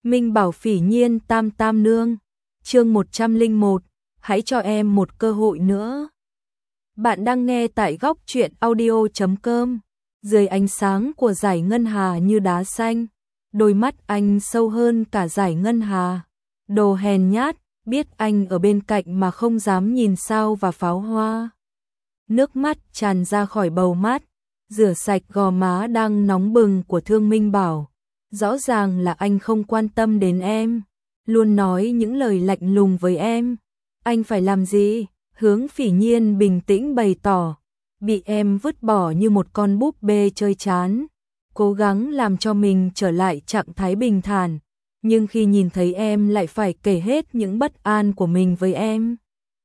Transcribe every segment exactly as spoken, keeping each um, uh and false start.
Minh Bảo Phỉ Nhiên Tam Tam Nương, chương một trăm lẻ một, hãy cho em một cơ hội nữa. Bạn đang nghe tại góc truyện audio chấm com. Dưới ánh sáng của dải ngân hà như đá xanh, đôi mắt anh sâu hơn cả dải ngân hà. Đồ hèn nhát, biết anh ở bên cạnh mà không dám nhìn sao và pháo hoa. Nước mắt tràn ra khỏi bầu mắt, rửa sạch gò má đang nóng bừng của Thương Minh Bảo. Rõ ràng là anh không quan tâm đến em, luôn nói những lời lạnh lùng với em. Anh phải làm gì? Hướng Phỉ Nhiên bình tĩnh bày tỏ. Bị em vứt bỏ như một con búp bê chơi chán. Cố gắng làm cho mình trở lại trạng thái bình thản. Nhưng khi nhìn thấy em lại phải kể hết những bất an của mình với em.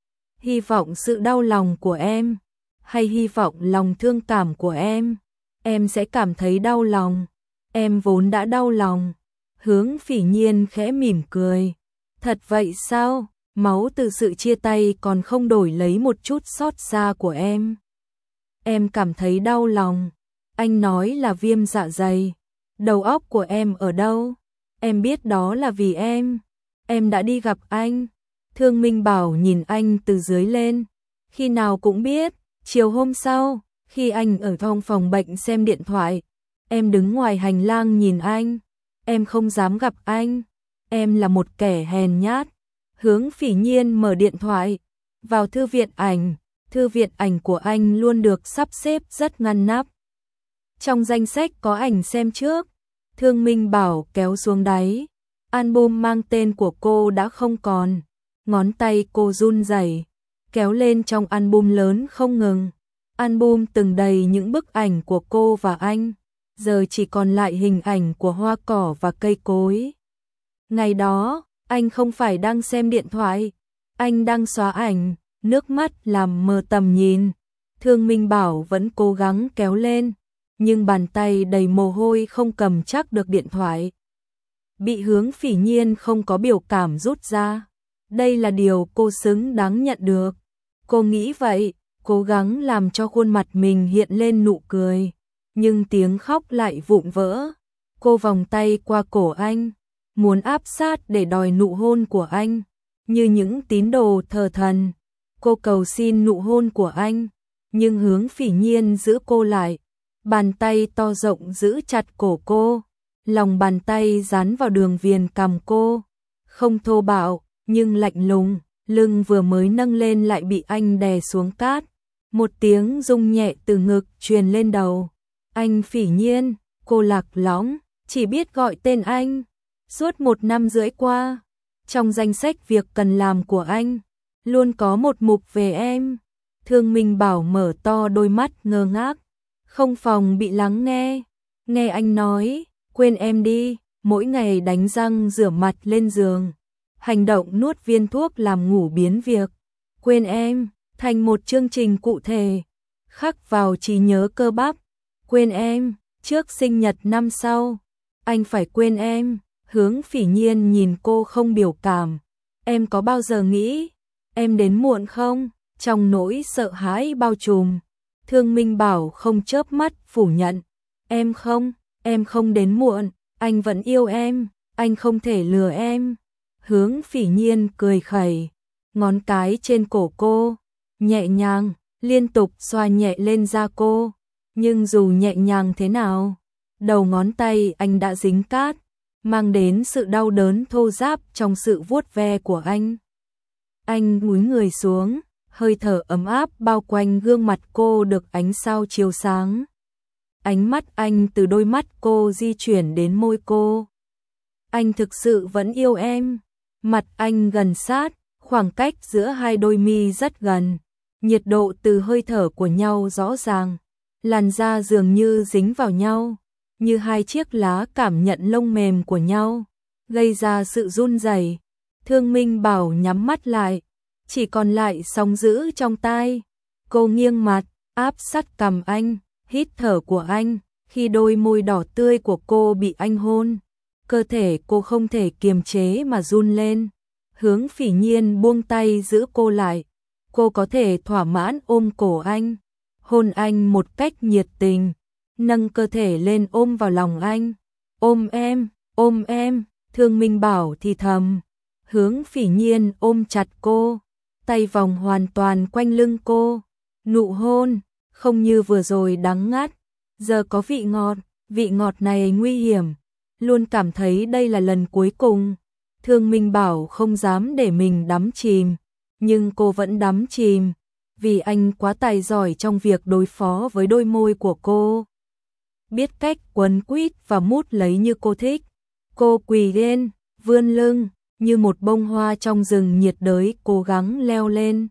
Hy vọng sự đau lòng của em, hay hy vọng lòng thương cảm của em, em sẽ cảm thấy đau lòng. Em vốn đã đau lòng. Hướng Phỉ Nhiên khẽ mỉm cười. Thật vậy sao? Máu từ sự chia tay còn không đổi lấy một chút xót xa của em. Em cảm thấy đau lòng. Anh nói là viêm dạ dày. Đầu óc của em ở đâu? Em biết đó là vì em. Em đã đi gặp anh. Thương Minh Bảo nhìn anh từ dưới lên. Khi nào cũng biết. Chiều hôm sau, khi anh ở trong phòng bệnh xem điện thoại, em đứng ngoài hành lang nhìn anh. Em không dám gặp anh. Em là một kẻ hèn nhát. Hướng Phỉ Nhiên mở điện thoại, vào thư viện ảnh. Thư viện ảnh của anh luôn được sắp xếp rất ngăn nắp. Trong danh sách có ảnh xem trước. Thương Minh Bảo kéo xuống đáy. Album mang tên của cô đã không còn. Ngón tay cô run rẩy, kéo lên trong album lớn không ngừng. Album từng đầy những bức ảnh của cô và anh, giờ chỉ còn lại hình ảnh của hoa cỏ và cây cối. Ngày đó, anh không phải đang xem điện thoại, anh đang xóa ảnh, nước mắt làm mờ tầm nhìn. Thương Minh Bảo vẫn cố gắng kéo lên, nhưng bàn tay đầy mồ hôi không cầm chắc được điện thoại. Bị Hướng Phỉ Nhiên không có biểu cảm rút ra. Đây là điều cô xứng đáng nhận được. Cô nghĩ vậy, cố gắng làm cho khuôn mặt mình hiện lên nụ cười. Nhưng tiếng khóc lại vụn vỡ. Cô vòng tay qua cổ anh, muốn áp sát để đòi nụ hôn của anh. Như những tín đồ thờ thần, cô cầu xin nụ hôn của anh. Nhưng Hướng Phỉ Nhiên giữ cô lại. Bàn tay to rộng giữ chặt cổ cô. Lòng bàn tay dán vào đường viền cằm cô. Không thô bạo, nhưng lạnh lùng. Lưng vừa mới nâng lên lại bị anh đè xuống cát. Một tiếng rung nhẹ từ ngực truyền lên đầu. Anh Phỉ Nhiên, cô lạc lõng, chỉ biết gọi tên anh. Suốt một năm rưỡi qua, trong danh sách việc cần làm của anh, luôn có một mục về em. Thương Minh Bảo mở to đôi mắt ngơ ngác, không phòng bị lắng nghe. Nghe anh nói, quên em đi, mỗi ngày đánh răng rửa mặt lên giường. Hành động nuốt viên thuốc làm ngủ biến việc. Quên em, thành một chương trình cụ thể, khắc vào trí nhớ cơ bắp. Quên em, trước sinh nhật năm sau. Anh phải quên em. Hướng Phỉ Nhiên nhìn cô không biểu cảm. Em có bao giờ nghĩ em đến muộn không? Trong nỗi sợ hãi bao trùm, Thương Minh Bảo không chớp mắt phủ nhận. Em không, em không đến muộn. Anh vẫn yêu em, anh không thể lừa em. Hướng Phỉ Nhiên cười khẩy, ngón cái trên cổ cô, nhẹ nhàng, liên tục xoa nhẹ lên da cô. Nhưng dù nhẹ nhàng thế nào, đầu ngón tay anh đã dính cát, mang đến sự đau đớn thô ráp trong sự vuốt ve của anh. Anh cúi người xuống, hơi thở ấm áp bao quanh gương mặt cô được ánh sao chiếu sáng. Ánh mắt anh từ đôi mắt cô di chuyển đến môi cô. Anh thực sự vẫn yêu em. Mặt anh gần sát, khoảng cách giữa hai đôi mi rất gần. Nhiệt độ từ hơi thở của nhau rõ ràng. Làn da dường như dính vào nhau, như hai chiếc lá cảm nhận lông mềm của nhau, gây ra sự run rẩy. Thương Minh Bảo nhắm mắt lại, chỉ còn lại sóng dữ trong tai. Cô nghiêng mặt, áp sát cằm anh, hít thở của anh, khi đôi môi đỏ tươi của cô bị anh hôn. Cơ thể cô không thể kiềm chế mà run lên. Hướng Phỉ Nhiên buông tay giữ cô lại. Cô có thể thỏa mãn ôm cổ anh, hôn anh một cách nhiệt tình, nâng cơ thể lên ôm vào lòng anh. Ôm em, ôm em, Thương Minh Bảo thì thầm, Hướng Phỉ Nhiên ôm chặt cô, tay vòng hoàn toàn quanh lưng cô, nụ hôn, không như vừa rồi đắng ngắt, giờ có vị ngọt, vị ngọt này nguy hiểm, luôn cảm thấy đây là lần cuối cùng. Thương Minh Bảo không dám để mình đắm chìm, nhưng cô vẫn đắm chìm, vì anh quá tài giỏi trong việc đối phó với đôi môi của cô. Biết cách quấn quýt và mút lấy như cô thích. Cô quỳ lên, vươn lưng, như một bông hoa trong rừng nhiệt đới cố gắng leo lên.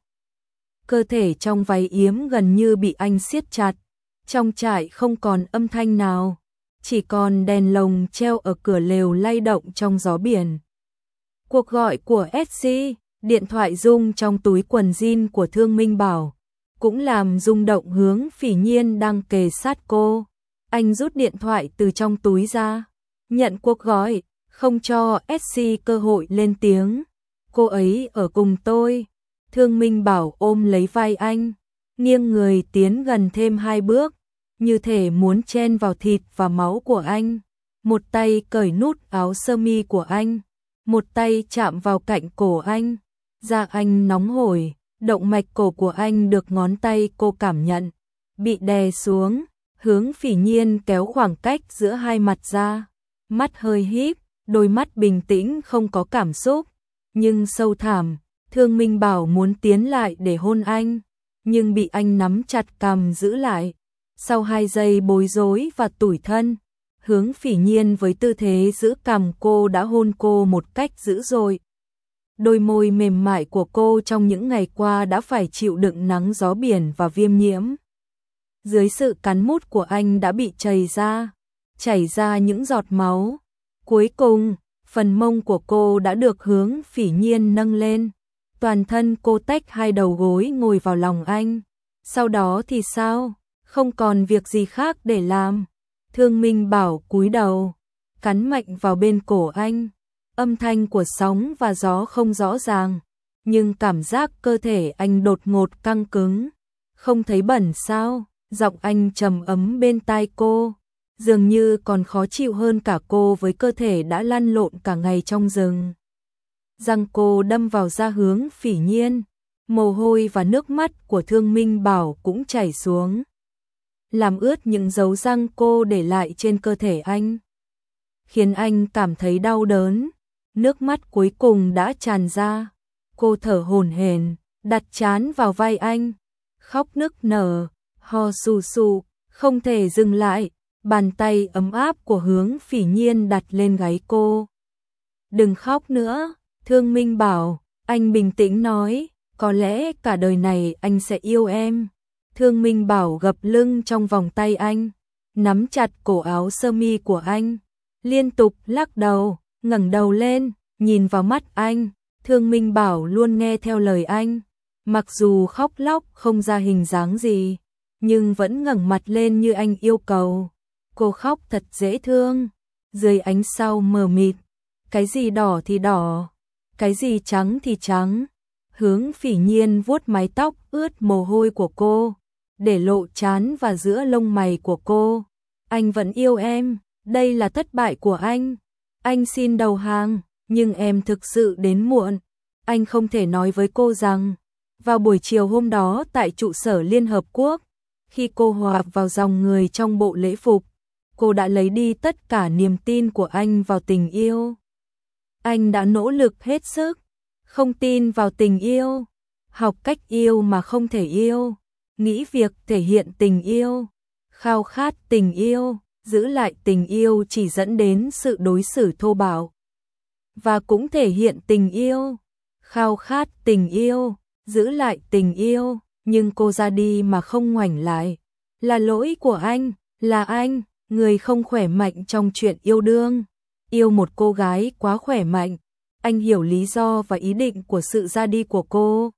Cơ thể trong váy yếm gần như bị anh siết chặt, trong trại không còn âm thanh nào, chỉ còn đèn lồng treo ở cửa lều lay động trong gió biển. Cuộc gọi của ét xê, điện thoại rung trong túi quần jean của Thương Minh Bảo, cũng làm rung động Hướng Phỉ Nhiên đang kề sát cô. Anh rút điện thoại từ trong túi ra, nhận cuộc gọi, không cho ét xê cơ hội lên tiếng. Cô ấy ở cùng tôi. Thương Minh Bảo ôm lấy vai anh, nghiêng người tiến gần thêm hai bước, như thể muốn chen vào thịt và máu của anh. Một tay cởi nút áo sơ mi của anh, một tay chạm vào cạnh cổ anh. Da anh nóng hổi, động mạch cổ của anh được ngón tay cô cảm nhận, bị đè xuống. Hướng Phỉ Nhiên kéo khoảng cách giữa hai mặt ra, mắt hơi híp, đôi mắt bình tĩnh không có cảm xúc, nhưng sâu thẳm. Thương Minh Bảo muốn tiến lại để hôn anh, nhưng bị anh nắm chặt cằm giữ lại. Sau hai giây bối rối và tủi thân, Hướng Phỉ Nhiên với tư thế giữ cằm cô đã hôn cô một cách dữ dội. Đôi môi mềm mại của cô trong những ngày qua đã phải chịu đựng nắng gió biển và viêm nhiễm. Dưới sự cắn mút của anh đã bị chảy ra, chảy ra những giọt máu. Cuối cùng, phần mông của cô đã được Hướng Phỉ Nhiên nâng lên. Toàn thân cô tách hai đầu gối ngồi vào lòng anh. Sau đó thì sao? Không còn việc gì khác để làm. Thương Minh Bảo cúi đầu, cắn mạnh vào bên cổ anh. Âm thanh của sóng và gió không rõ ràng, nhưng cảm giác cơ thể anh đột ngột căng cứng. Không thấy bẩn sao? Giọng anh trầm ấm bên tai cô, dường như còn khó chịu hơn cả cô với cơ thể đã lăn lộn cả ngày trong rừng. Răng cô đâm vào da Hướng Phỉ Nhiên, mồ hôi và nước mắt của Thương Minh Bảo cũng chảy xuống, làm ướt những dấu răng cô để lại trên cơ thể anh, khiến anh cảm thấy đau đớn. Nước mắt cuối cùng đã tràn ra, cô thở hổn hển, đặt trán vào vai anh, khóc nức nở, ho sù sù, không thể dừng lại. Bàn tay ấm áp của Hướng Phỉ Nhiên đặt lên gáy cô. Đừng khóc nữa, Thương Minh Bảo, anh bình tĩnh nói, có lẽ cả đời này anh sẽ yêu em. Thương Minh Bảo gập lưng trong vòng tay anh, nắm chặt cổ áo sơ mi của anh, liên tục lắc đầu, ngẩng đầu lên, nhìn vào mắt anh. Thương Minh Bảo luôn nghe theo lời anh, mặc dù khóc lóc không ra hình dáng gì, nhưng vẫn ngẩng mặt lên như anh yêu cầu. Cô khóc thật dễ thương, dưới ánh sao mờ mịt, cái gì đỏ thì đỏ, cái gì trắng thì trắng. Hướng Phỉ Nhiên vuốt mái tóc ướt mồ hôi của cô, để lộ trán và giữa lông mày của cô. Anh vẫn yêu em, đây là thất bại của anh. Anh xin đầu hàng, nhưng em thực sự đến muộn. Anh không thể nói với cô rằng, vào buổi chiều hôm đó tại trụ sở Liên Hợp Quốc, khi cô hòa vào dòng người trong bộ lễ phục, cô đã lấy đi tất cả niềm tin của anh vào tình yêu. Anh đã nỗ lực hết sức, không tin vào tình yêu, học cách yêu mà không thể yêu, nghĩ việc thể hiện tình yêu, khao khát tình yêu, giữ lại tình yêu chỉ dẫn đến sự đối xử thô bạo. Và cũng thể hiện tình yêu, khao khát tình yêu, giữ lại tình yêu, nhưng cô ra đi mà không ngoảnh lại. Là lỗi của anh, là anh, người không khỏe mạnh trong chuyện yêu đương. Yêu một cô gái quá khỏe mạnh, anh hiểu lý do và ý định của sự ra đi của cô.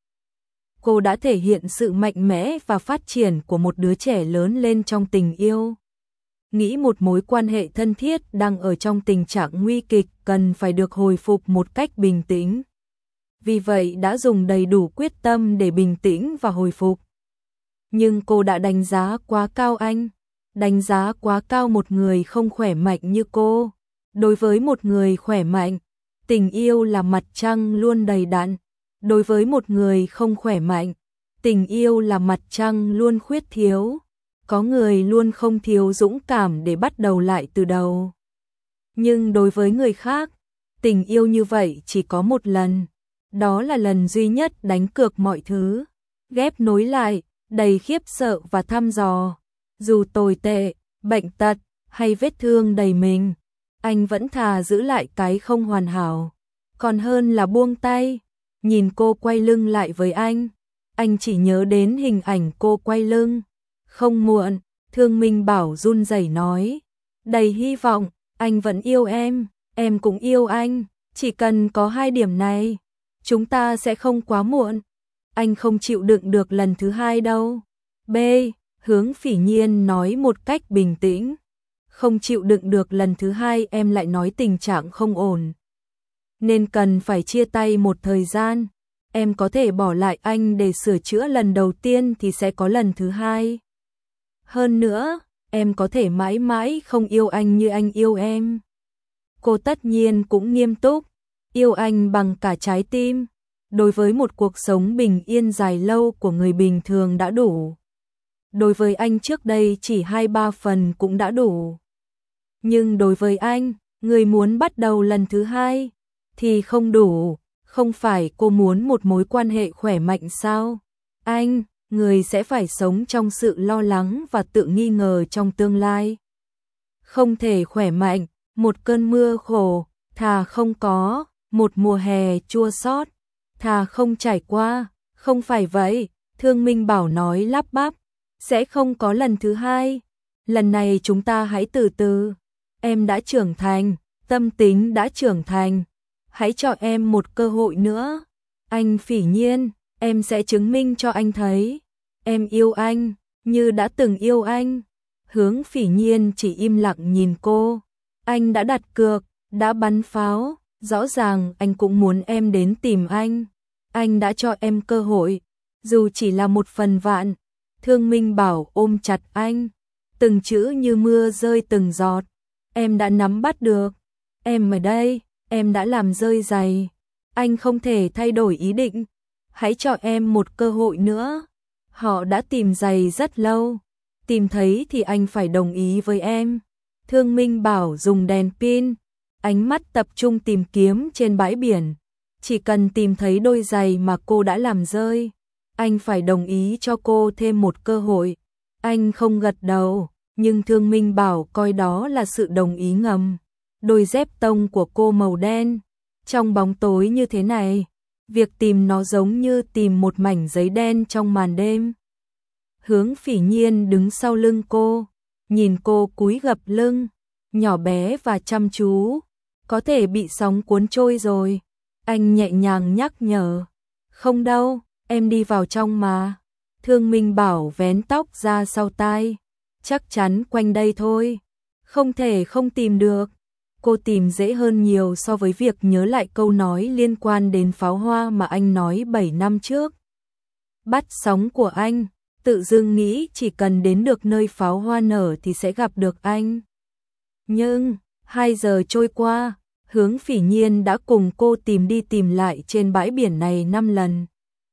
Cô đã thể hiện sự mạnh mẽ và phát triển của một đứa trẻ lớn lên trong tình yêu. Nghĩ một mối quan hệ thân thiết đang ở trong tình trạng nguy kịch cần phải được hồi phục một cách bình tĩnh. Vì vậy đã dùng đầy đủ quyết tâm để bình tĩnh và hồi phục. Nhưng cô đã đánh giá quá cao anh, đánh giá quá cao một người không khỏe mạnh như cô. Đối với một người khỏe mạnh, tình yêu là mặt trăng luôn đầy đặn. Đối với một người không khỏe mạnh, tình yêu là mặt trăng luôn khuyết thiếu. Có người luôn không thiếu dũng cảm để bắt đầu lại từ đầu. Nhưng đối với người khác, tình yêu như vậy chỉ có một lần. Đó là lần duy nhất đánh cược mọi thứ. Ghép nối lại, đầy khiếp sợ và thăm dò. Dù tồi tệ, bệnh tật hay vết thương đầy mình, anh vẫn thà giữ lại cái không hoàn hảo. Còn hơn là buông tay. Nhìn cô quay lưng lại với anh, anh chỉ nhớ đến hình ảnh cô quay lưng. Không muộn, Thương Minh Bảo run rẩy nói. Đầy hy vọng, anh vẫn yêu em, em cũng yêu anh. Chỉ cần có hai điểm này, chúng ta sẽ không quá muộn. Anh không chịu đựng được lần thứ hai đâu. B. Hướng Phỉ Nhiên nói một cách bình tĩnh. Không chịu đựng được lần thứ hai em lại nói tình trạng không ổn. Nên cần phải chia tay một thời gian. Em có thể bỏ lại anh để sửa chữa lần đầu tiên thì sẽ có lần thứ hai. Hơn nữa, em có thể mãi mãi không yêu anh như anh yêu em. Cô tất nhiên cũng nghiêm túc. Yêu anh bằng cả trái tim. Đối với một cuộc sống bình yên dài lâu của người bình thường đã đủ. Đối với anh trước đây chỉ hai ba phần cũng đã đủ. Nhưng đối với anh, người muốn bắt đầu lần thứ hai thì không đủ. Không phải cô muốn một mối quan hệ khỏe mạnh sao? Anh, người sẽ phải sống trong sự lo lắng và tự nghi ngờ trong tương lai. Không thể khỏe mạnh, một cơn mưa khổ, thà không có, một mùa hè chua xót, thà không trải qua. Không phải vậy, Thương Minh Bảo nói lắp bắp, sẽ không có lần thứ hai. Lần này chúng ta hãy từ từ. Em đã trưởng thành, tâm tính đã trưởng thành. Hãy cho em một cơ hội nữa. Anh Phỉ Nhiên, em sẽ chứng minh cho anh thấy. Em yêu anh, như đã từng yêu anh. Hướng Phỉ Nhiên chỉ im lặng nhìn cô. Anh đã đặt cược, đã bắn pháo. Rõ ràng anh cũng muốn em đến tìm anh. Anh đã cho em cơ hội, dù chỉ là một phần vạn. Thương Minh Bảo ôm chặt anh. Từng chữ như mưa rơi từng giọt. Em đã nắm bắt được. Em ở đây, em đã làm rơi giày. Anh không thể thay đổi ý định. Hãy cho em một cơ hội nữa. Họ đã tìm giày rất lâu. Tìm thấy thì anh phải đồng ý với em. Thương Minh Bảo dùng đèn pin, ánh mắt tập trung tìm kiếm trên bãi biển. Chỉ cần tìm thấy đôi giày mà cô đã làm rơi, anh phải đồng ý cho cô thêm một cơ hội. Anh không gật đầu, nhưng Thương Minh Bảo coi đó là sự đồng ý ngầm. Đôi dép tông của cô màu đen, trong bóng tối như thế này, việc tìm nó giống như tìm một mảnh giấy đen trong màn đêm. Hướng Phỉ Nhiên đứng sau lưng cô, nhìn cô cúi gập lưng, nhỏ bé và chăm chú. Có thể bị sóng cuốn trôi rồi. Anh nhẹ nhàng nhắc nhở. Không đâu, em đi vào trong mà. Thương Minh Bảo vén tóc ra sau tai. Chắc chắn quanh đây thôi. Không thể không tìm được. Cô tìm dễ hơn nhiều so với việc nhớ lại câu nói liên quan đến pháo hoa mà anh nói bảy năm trước. Bắt sóng của anh, tự dưng nghĩ chỉ cần đến được nơi pháo hoa nở thì sẽ gặp được anh. Nhưng, hai giờ trôi qua, Hướng Phỉ Nhiên đã cùng cô tìm đi tìm lại trên bãi biển này năm lần.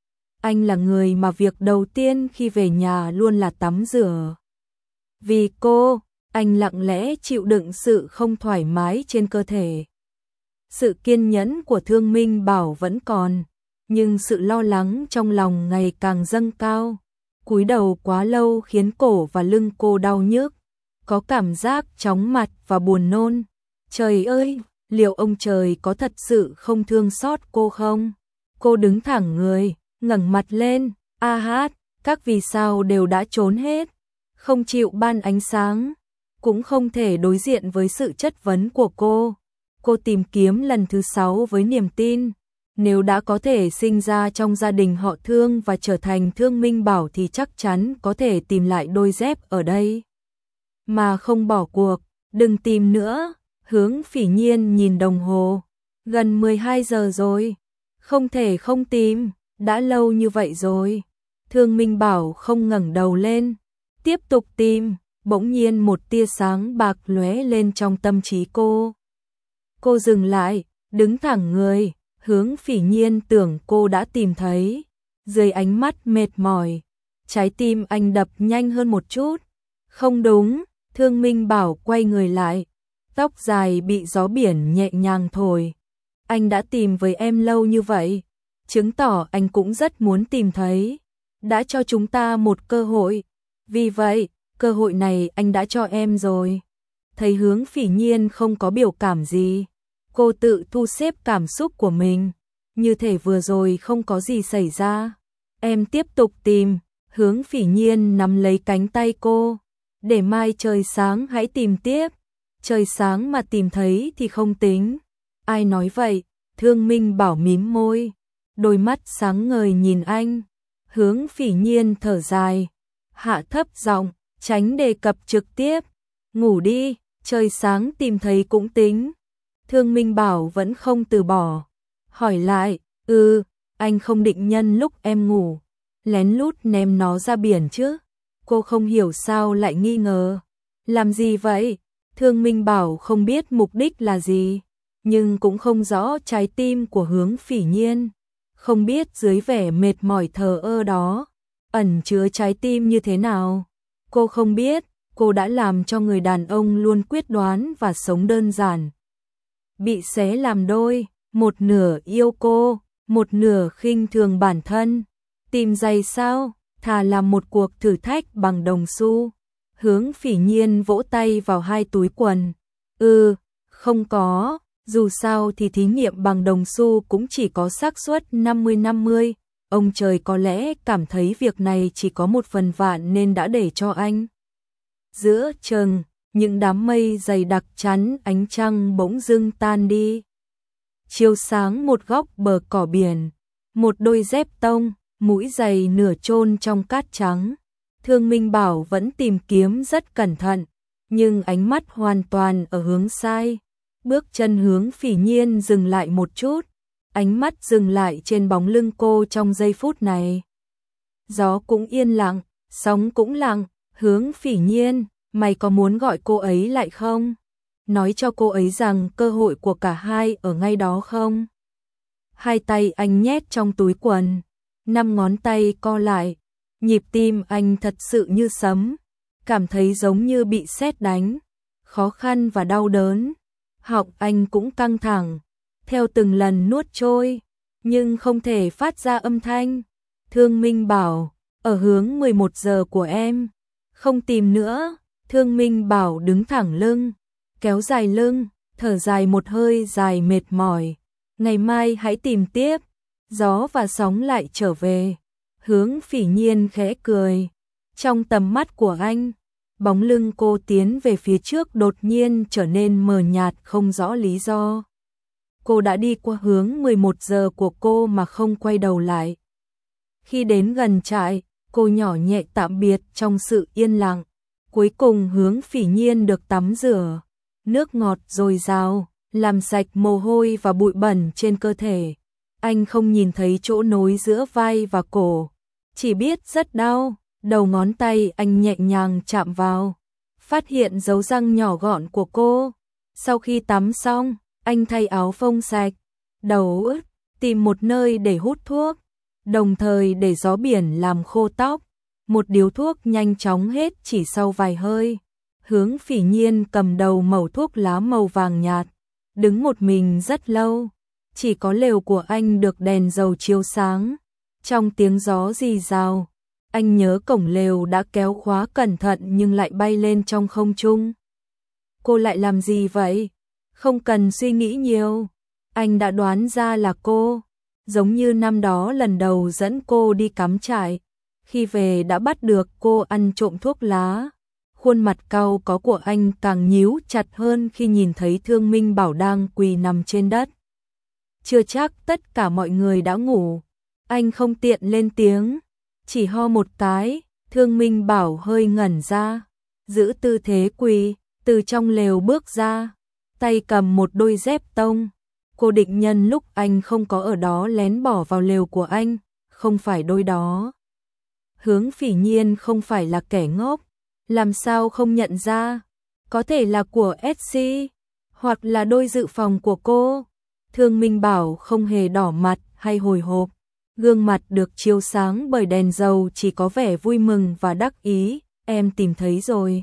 Anh là người mà việc đầu tiên khi về nhà luôn là tắm rửa. Vì cô, anh lặng lẽ chịu đựng sự không thoải mái trên cơ thể. Sự kiên nhẫn của Thương Minh Bảo vẫn còn, nhưng sự lo lắng trong lòng ngày càng dâng cao. Cúi đầu quá lâu khiến cổ và lưng cô đau nhức, có cảm giác chóng mặt và buồn nôn. Trời ơi, liệu ông trời có thật sự không thương xót cô không? Cô đứng thẳng người, ngẩng mặt lên, a hát, các vì sao đều đã trốn hết, không chịu ban ánh sáng, cũng không thể đối diện với sự chất vấn của cô. Cô tìm kiếm lần thứ sáu với niềm tin, nếu đã có thể sinh ra trong gia đình họ Thương và trở thành Thương Minh Bảo thì chắc chắn có thể tìm lại đôi dép ở đây. Mà không bỏ cuộc, đừng tìm nữa. Hướng Phỉ Nhiên nhìn đồng hồ, gần mười hai giờ rồi, không thể không tìm, đã lâu như vậy rồi. Thương Minh Bảo không ngẩng đầu lên, tiếp tục tìm, bỗng nhiên một tia sáng bạc lóe lên trong tâm trí cô. Cô dừng lại, đứng thẳng người, Hướng Phỉ Nhiên tưởng cô đã tìm thấy. Dưới ánh mắt mệt mỏi, trái tim anh đập nhanh hơn một chút. Không đúng, Thương Minh Bảo quay người lại, tóc dài bị gió biển nhẹ nhàng thổi. Anh đã tìm với em lâu như vậy, chứng tỏ anh cũng rất muốn tìm thấy. Đã cho chúng ta một cơ hội, vì vậy, cơ hội này anh đã cho em rồi. Thấy Hướng Phỉ Nhiên không có biểu cảm gì, cô tự thu xếp cảm xúc của mình, như thể vừa rồi không có gì xảy ra. Em tiếp tục tìm. Hướng Phỉ Nhiên nắm lấy cánh tay cô, để mai trời sáng hãy tìm tiếp. Trời sáng mà tìm thấy thì không tính. Ai nói vậy? Thương Minh Bảo mím môi, đôi mắt sáng ngời nhìn anh. Hướng Phỉ Nhiên thở dài, hạ thấp giọng, tránh đề cập trực tiếp. Ngủ đi, trời sáng tìm thấy cũng tính. Thương Minh Bảo vẫn không từ bỏ, hỏi lại, ừ, anh không định nhân lúc em ngủ, lén lút ném nó ra biển chứ? Cô không hiểu sao lại nghi ngờ. Làm gì vậy? Thương Minh Bảo không biết mục đích là gì, nhưng cũng không rõ trái tim của Hướng Phỉ Nhiên. Không biết dưới vẻ mệt mỏi thờ ơ đó, ẩn chứa trái tim như thế nào. Cô không biết, cô đã làm cho người đàn ông luôn quyết đoán và sống đơn giản bị xé làm đôi, một nửa yêu cô, một nửa khinh thường bản thân. Tìm giày sao? Thà làm một cuộc thử thách bằng đồng xu. Hướng Phỉ Nhiên vỗ tay vào hai túi quần. Ừ, không có, dù sao thì thí nghiệm bằng đồng xu cũng chỉ có xác suất năm mươi năm mươi. Ông trời có lẽ cảm thấy việc này chỉ có một phần vạn nên đã để cho anh. Giữa chừng, những đám mây dày đặc chắn ánh trăng bỗng dưng tan đi. Chiếu sáng một góc bờ cỏ biển, một đôi dép tông, mũi giày nửa chôn trong cát trắng. Thương Minh Bảo vẫn tìm kiếm rất cẩn thận, nhưng ánh mắt hoàn toàn ở hướng sai. Bước chân Hướng Phỉ Nhiên dừng lại một chút, ánh mắt dừng lại trên bóng lưng cô trong giây phút này. Gió cũng yên lặng, sóng cũng lặng. Hướng Phỉ Nhiên, mày có muốn gọi cô ấy lại không? Nói cho cô ấy rằng cơ hội của cả hai ở ngay đó không? Hai tay anh nhét trong túi quần, năm ngón tay co lại, nhịp tim anh thật sự như sấm, cảm thấy giống như bị sét đánh, khó khăn và đau đớn. Họng anh cũng căng thẳng, theo từng lần nuốt trôi, nhưng không thể phát ra âm thanh. Thương Minh Bảo, ở hướng mười một giờ của em, không tìm nữa. Thương Minh Bảo đứng thẳng lưng, kéo dài lưng, thở dài một hơi dài mệt mỏi. Ngày mai hãy tìm tiếp. Gió và sóng lại trở về. Hướng Phỉ Nhiên khẽ cười. Trong tầm mắt của anh, bóng lưng cô tiến về phía trước đột nhiên trở nên mờ nhạt không rõ lý do. Cô đã đi qua hướng mười một giờ của cô mà không quay đầu lại. Khi đến gần trại, cô nhỏ nhẹ tạm biệt trong sự yên lặng. Cuối cùng Hướng Phỉ Nhiên được tắm rửa, nước ngọt dồi dào, làm sạch mồ hôi và bụi bẩn trên cơ thể. Anh không nhìn thấy chỗ nối giữa vai và cổ, chỉ biết rất đau. Đầu ngón tay anh nhẹ nhàng chạm vào, phát hiện dấu răng nhỏ gọn của cô. Sau khi tắm xong, anh thay áo phông sạch, đầu ướt, tìm một nơi để hút thuốc, đồng thời để gió biển làm khô tóc. Một điếu thuốc nhanh chóng hết chỉ sau vài hơi. Hướng Phỉ Nhiên cầm đầu mẩu thuốc lá màu vàng nhạt, đứng một mình rất lâu. Chỉ có lều của anh được đèn dầu chiếu sáng. Trong tiếng gió rì rào, anh nhớ cổng lều đã kéo khóa cẩn thận nhưng lại bay lên trong không trung. Cô lại làm gì vậy? Không cần suy nghĩ nhiều. Anh đã đoán ra là cô. Giống như năm đó lần đầu dẫn cô đi cắm trại. Khi về đã bắt được cô ăn trộm thuốc lá. Khuôn mặt cau có của anh càng nhíu chặt hơn khi nhìn thấy Thương Minh Bảo đang quỳ nằm trên đất. Chưa chắc tất cả mọi người đã ngủ. Anh không tiện lên tiếng, chỉ ho một cái. Thương Minh Bảo hơi ngẩn ra, giữ tư thế quỳ, từ trong lều bước ra, tay cầm một đôi dép tông. Cô định nhân lúc anh không có ở đó lén bỏ vào lều của anh, không phải đôi đó. Hướng Phỉ Nhiên không phải là kẻ ngốc, làm sao không nhận ra, có thể là của ét xê, hoặc là đôi dự phòng của cô. Thương Minh Bảo không hề đỏ mặt hay hồi hộp, gương mặt được chiếu sáng bởi đèn dầu chỉ có vẻ vui mừng và đắc ý. Em tìm thấy rồi.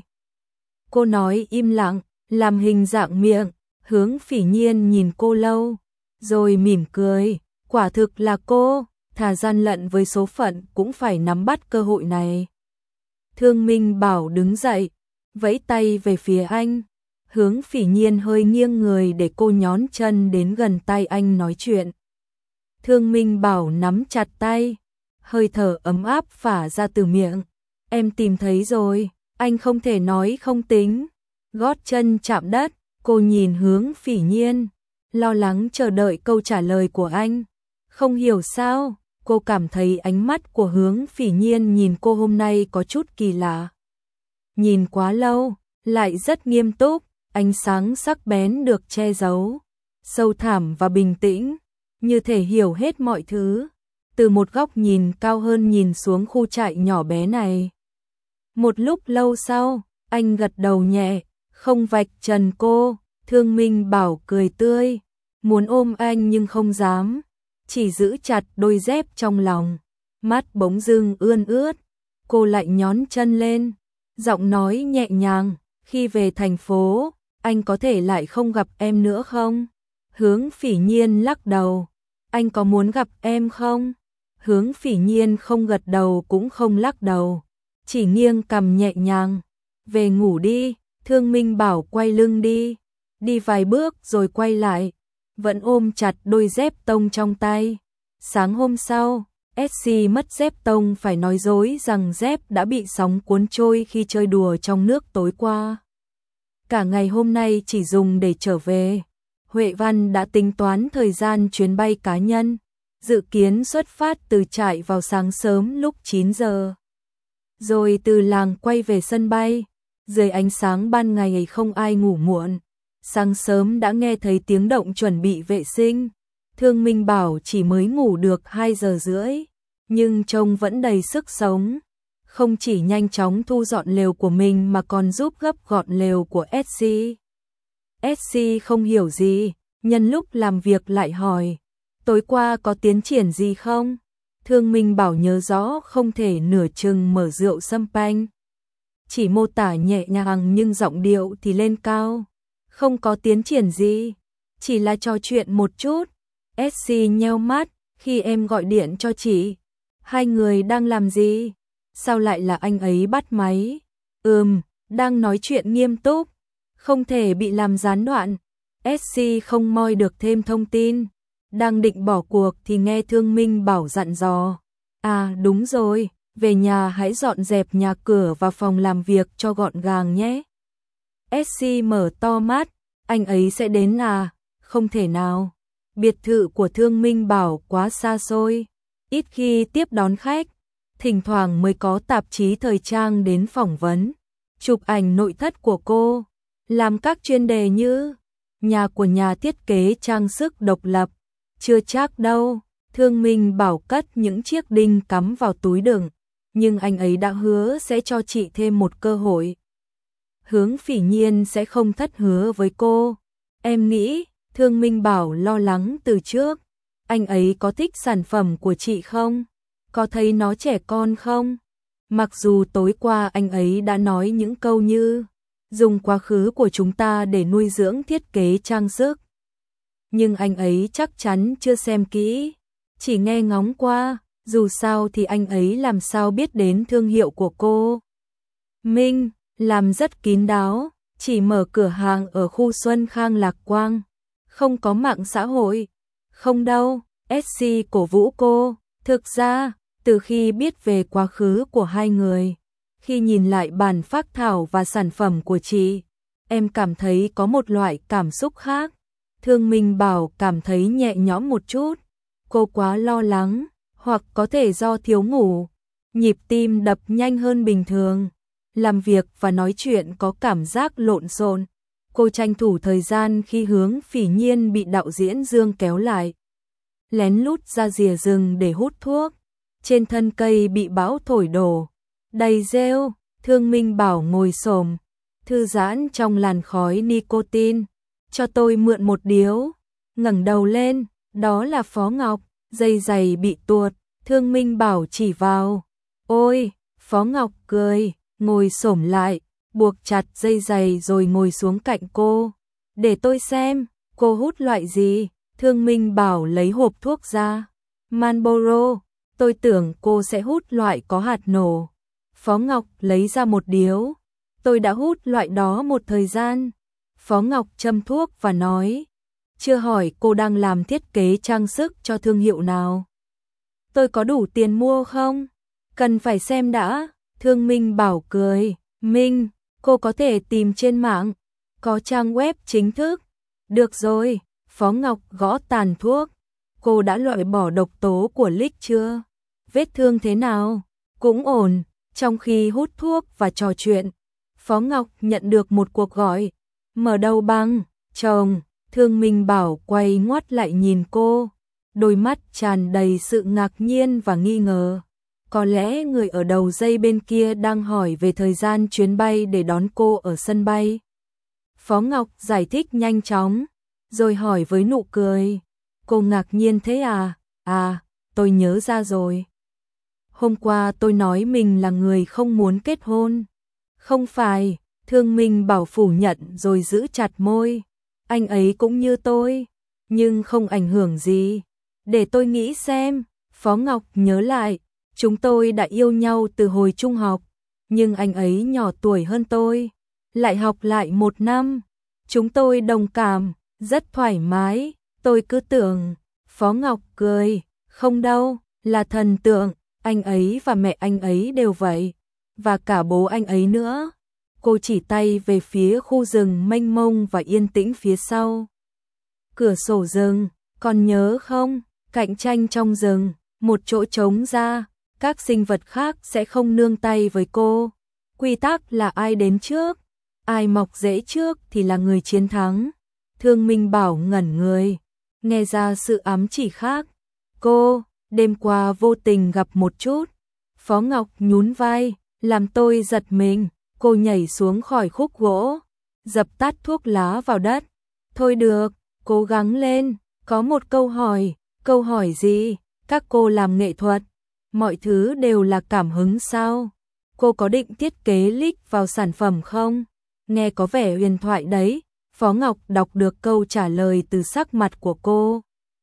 Cô nói im lặng, làm hình dạng miệng. Hướng Phỉ Nhiên nhìn cô lâu, rồi mỉm cười. Quả thực là cô, thà gian lận với số phận cũng phải nắm bắt cơ hội này. Thương Minh Bảo đứng dậy, vẫy tay về phía anh. Hướng Phỉ Nhiên hơi nghiêng người để cô nhón chân đến gần tay anh nói chuyện. Thương Minh Bảo nắm chặt tay, hơi thở ấm áp phả ra từ miệng. Em tìm thấy rồi, anh không thể nói không tính. Gót chân chạm đất, cô nhìn Hướng Phỉ Nhiên, lo lắng chờ đợi câu trả lời của anh. Không hiểu sao, cô cảm thấy ánh mắt của Hướng Phỉ Nhiên nhìn cô hôm nay có chút kỳ lạ. Nhìn quá lâu, lại rất nghiêm túc, ánh sáng sắc bén được che giấu, sâu thẳm và bình tĩnh, như thể hiểu hết mọi thứ. Từ một góc nhìn cao hơn nhìn xuống khu trại nhỏ bé này. Một lúc lâu sau, anh gật đầu nhẹ, không vạch trần cô. Thương Minh Bảo cười tươi, muốn ôm anh nhưng không dám, chỉ giữ chặt đôi dép trong lòng. Mắt bỗng dưng ươn ướt, cô lại nhón chân lên, giọng nói nhẹ nhàng, khi về thành phố, anh có thể lại không gặp em nữa không? Hướng Phỉ Nhiên lắc đầu, anh có muốn gặp em không? Hướng Phỉ Nhiên không gật đầu cũng không lắc đầu, chỉ nghiêng cằm nhẹ nhàng. Về ngủ đi. Thương Minh Bảo quay lưng đi, đi vài bước rồi quay lại, vẫn ôm chặt đôi dép tông trong tay. Sáng hôm sau, ét xê mất dép tông phải nói dối rằng dép đã bị sóng cuốn trôi khi chơi đùa trong nước tối qua. Cả ngày hôm nay chỉ dùng để trở về. Huệ Văn đã tính toán thời gian chuyến bay cá nhân, dự kiến xuất phát từ trại vào sáng sớm lúc chín giờ. Rồi từ làng quay về sân bay. Dưới ánh sáng ban ngày không ai ngủ muộn. Sáng sớm đã nghe thấy tiếng động chuẩn bị vệ sinh. Thương Minh Bảo chỉ mới ngủ được hai giờ rưỡi, nhưng trông vẫn đầy sức sống. Không chỉ nhanh chóng thu dọn lều của mình mà còn giúp gấp gọn lều của ét xê. ét xê không hiểu gì, nhân lúc làm việc lại hỏi, tối qua có tiến triển gì không? Thương Minh Bảo nhớ rõ không thể nửa chừng mở rượu champagne. Chỉ mô tả nhẹ nhàng nhưng giọng điệu thì lên cao. Không có tiến triển gì, chỉ là trò chuyện một chút. ét xê nheo mắt, khi em gọi điện cho chị, hai người đang làm gì? Sao lại là anh ấy bắt máy? Ừm, đang nói chuyện nghiêm túc, không thể bị làm gián đoạn. ét xê không moi được thêm thông tin, đang định bỏ cuộc thì nghe Thương Minh Bảo dặn dò. À đúng rồi, về nhà hãy dọn dẹp nhà cửa và phòng làm việc cho gọn gàng nhé. ét xê mở to mắt, anh ấy sẽ đến à? Không thể nào. Biệt thự của Thương Minh Bảo quá xa xôi, ít khi tiếp đón khách, thỉnh thoảng mới có tạp chí thời trang đến phỏng vấn, chụp ảnh nội thất của cô, làm các chuyên đề như nhà của nhà thiết kế trang sức độc lập. Chưa chắc đâu. Thương Minh Bảo cất những chiếc đinh cắm vào túi đựng, nhưng anh ấy đã hứa sẽ cho chị thêm một cơ hội. Hướng Phỉ Nhiên sẽ không thất hứa với cô. Em nghĩ, Thương Minh Bảo lo lắng từ trước. Anh ấy có thích sản phẩm của chị không? Có thấy nó trẻ con không? Mặc dù tối qua anh ấy đã nói những câu như dùng quá khứ của chúng ta để nuôi dưỡng thiết kế trang sức, nhưng anh ấy chắc chắn chưa xem kỹ, chỉ nghe ngóng qua. Dù sao thì anh ấy làm sao biết đến thương hiệu của cô. Minh làm rất kín đáo, chỉ mở cửa hàng ở khu Xuân Khang Lạc Quang, không có mạng xã hội. Không đâu, ét xê cổ vũ cô. Thực ra, từ khi biết về quá khứ của hai người, khi nhìn lại bản phác thảo và sản phẩm của chị, em cảm thấy có một loại cảm xúc khác. Thương Minh Bảo cảm thấy nhẹ nhõm một chút. Cô quá lo lắng, hoặc có thể do thiếu ngủ, nhịp tim đập nhanh hơn bình thường, làm việc và nói chuyện có cảm giác lộn xộn. Cô tranh thủ thời gian khi Hướng Phỉ Nhiên bị đạo diễn Dương kéo lại, lén lút ra rìa rừng để hút thuốc. Trên thân cây bị bão thổi đổ, đầy rêu. Thương Minh Bảo ngồi xổm, thư giãn trong làn khói nicotine. cho tôi mượn một điếu. Ngẩng đầu lên, đó là Phó Ngọc, dây giày bị tuột, Thương Minh Bảo chỉ vào. Ôi, Phó Ngọc cười, ngồi xổm lại, buộc chặt dây giày rồi ngồi xuống cạnh cô. Để tôi xem, cô hút loại gì? Thương Minh Bảo lấy hộp thuốc ra. Marlboro, tôi tưởng cô sẽ hút loại có hạt nổ. Phó Ngọc lấy ra một điếu. Tôi đã hút loại đó một thời gian. Phó Ngọc châm thuốc và nói, chưa hỏi cô đang làm thiết kế trang sức cho thương hiệu nào. Tôi có đủ tiền mua không? Cần phải xem đã. Thương Minh Bảo cười, Minh, cô có thể tìm trên mạng, có trang web chính thức. Được rồi, Phó Ngọc gõ tàn thuốc. Cô đã loại bỏ độc tố của Lick chưa? Vết thương thế nào? Cũng ổn. Trong khi hút thuốc và trò chuyện, Phó Ngọc nhận được một cuộc gọi. Mở đầu bằng, chồng. Thương Minh Bảo quay ngoắt lại nhìn cô, đôi mắt tràn đầy sự ngạc nhiên và nghi ngờ. Có lẽ người ở đầu dây bên kia đang hỏi về thời gian chuyến bay để đón cô ở sân bay. Phó Ngọc giải thích nhanh chóng, rồi hỏi với nụ cười. Cô ngạc nhiên thế à? À, tôi nhớ ra rồi. Hôm qua tôi nói mình là người không muốn kết hôn. Không phải, Thương Minh Bảo phủ nhận rồi giữ chặt môi. Anh ấy cũng như tôi, nhưng không ảnh hưởng gì. Để tôi nghĩ xem. Phó Ngọc nhớ lại, chúng tôi đã yêu nhau từ hồi trung học, nhưng anh ấy nhỏ tuổi hơn tôi, lại học lại một năm. Chúng tôi đồng cảm, rất thoải mái. Tôi cứ tưởng. Phó Ngọc cười, không đâu, là thần tượng. Anh ấy và mẹ anh ấy đều vậy, và cả bố anh ấy nữa. Cô chỉ tay về phía khu rừng mênh mông và yên tĩnh phía sau. Cửa sổ rừng, còn nhớ không? Cạnh tranh trong rừng, một chỗ trống ra, các sinh vật khác sẽ không nương tay với cô. Quy tắc là ai đến trước, ai mọc rễ trước thì là người chiến thắng. Thương Minh Bảo ngẩn người, nghe ra sự ám chỉ khác. Cô, đêm qua vô tình gặp một chút. Phó Ngọc nhún vai, làm tôi giật mình. Cô nhảy xuống khỏi khúc gỗ, dập tắt thuốc lá vào đất. Thôi được, cố gắng lên. Có một câu hỏi. Câu hỏi gì? Các cô làm nghệ thuật, mọi thứ đều là cảm hứng sao? Cô có định thiết kế Lick vào sản phẩm không? Nghe có vẻ huyền thoại đấy. Phó Ngọc đọc được câu trả lời từ sắc mặt của cô.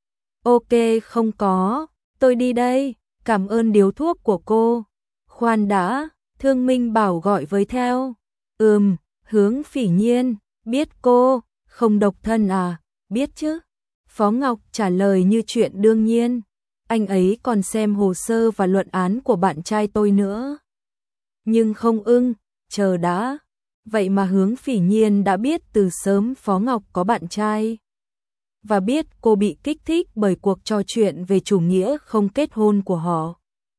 Ok, không có. Tôi đi đây. Cảm ơn điếu thuốc của cô. Khoan đã. Thương Minh Bảo gọi với theo. Ừm, Hướng Phỉ Nhiên, biết cô, không độc thân à? Biết chứ. Phó Ngọc trả lời như chuyện đương nhiên. Anh ấy còn xem hồ sơ và luận án của bạn trai tôi nữa. Nhưng không ưng, chờ đã. Vậy mà Hướng Phỉ Nhiên đã biết từ sớm Phó Ngọc có bạn trai. Và biết cô bị kích thích bởi cuộc trò chuyện về chủ nghĩa không kết hôn của họ.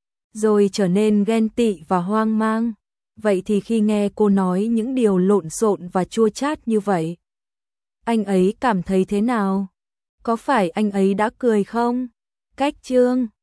Rồi trở nên ghen tị và hoang mang. Vậy thì khi nghe cô nói những điều lộn xộn và chua chát như vậy, anh ấy cảm thấy thế nào? Có phải anh ấy đã cười không? Cách chương